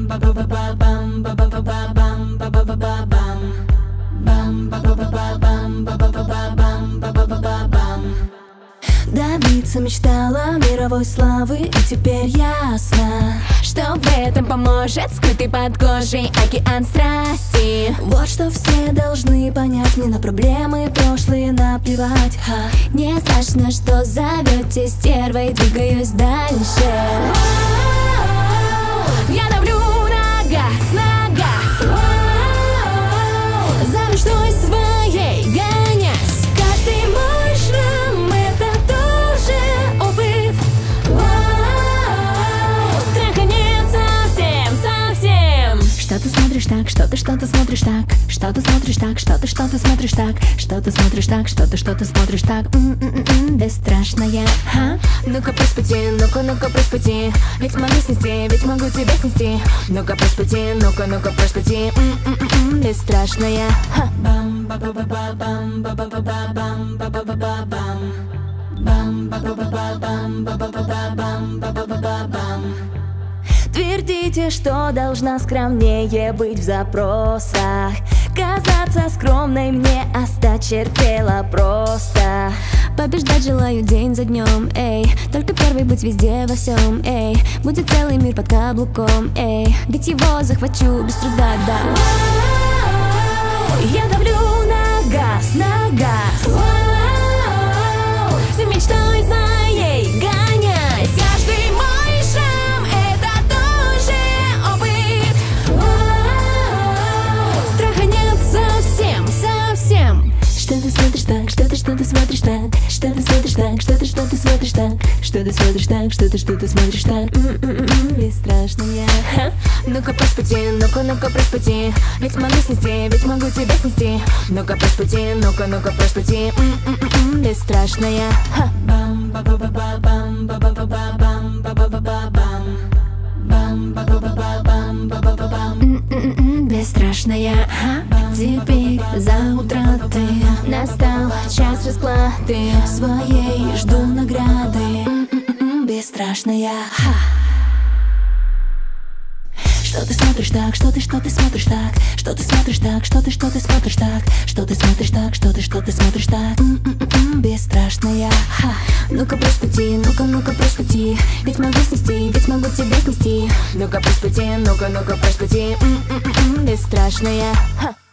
Добиться мечтала мировой славы, и теперь ясно, что в этом поможет скрытый под кожей океан страсти. вот что все должны понять, мне на проблемы прошлые наплевать. Не страшно, что зовете стервой, двигаюсь дальше. Я давлю на газ, за мечтой своей гонясь. Каждый мой шрам — это тоже опыт. Страха нет совсем. Что ты смотришь так, что ты смотришь так, что ты смотришь так, что ты смотришь так, что ты смотришь так, что ты смотришь так, бесстрашная. Ну-ка проспути, ну-ка проспути, ведь могу снести, ведь могу тебя снести. Ну-ка проспути, ну-ка проспути, бесстрашная. Твердите, что должна скромнее быть в запросах, казаться скромной мне осточертело просто. Побеждать желаю день за днем, эй, только первый быть везде во всем, эй. Будет целый мир под каблуком, эй, ведь его захвачу без труда, да. Я давлю на газ, за мечтой своей гонясь. Каждый мой шрам — это тоже опыт. Страха нет совсем. Что ты смотришь так, что ты смотришь так, что ты смотришь так, что ты смотришь так, что ты смотришь так, что ты смотришь так, бесстрашная. Ну-ка проспути, ну-ка проспути, ведь могу снести, ведь могу тебя снести. Ну-ка проспути, ну-ка проспути, бесстрашная. Бесстрашная. Теперь за утраты настал час расплаты, Своей жду награды. Бесстрашная. Что ты смотришь так, что ты смотришь так, что ты смотришь так, что ты смотришь так, что ты смотришь так, что ты смотришь так, бесстрашная. Ну-ка проспути, ну-ка проспути, ведь могу снести, ведь могу тебя снести. Ну-ка проспути, ну-ка проспути, бесстрашная.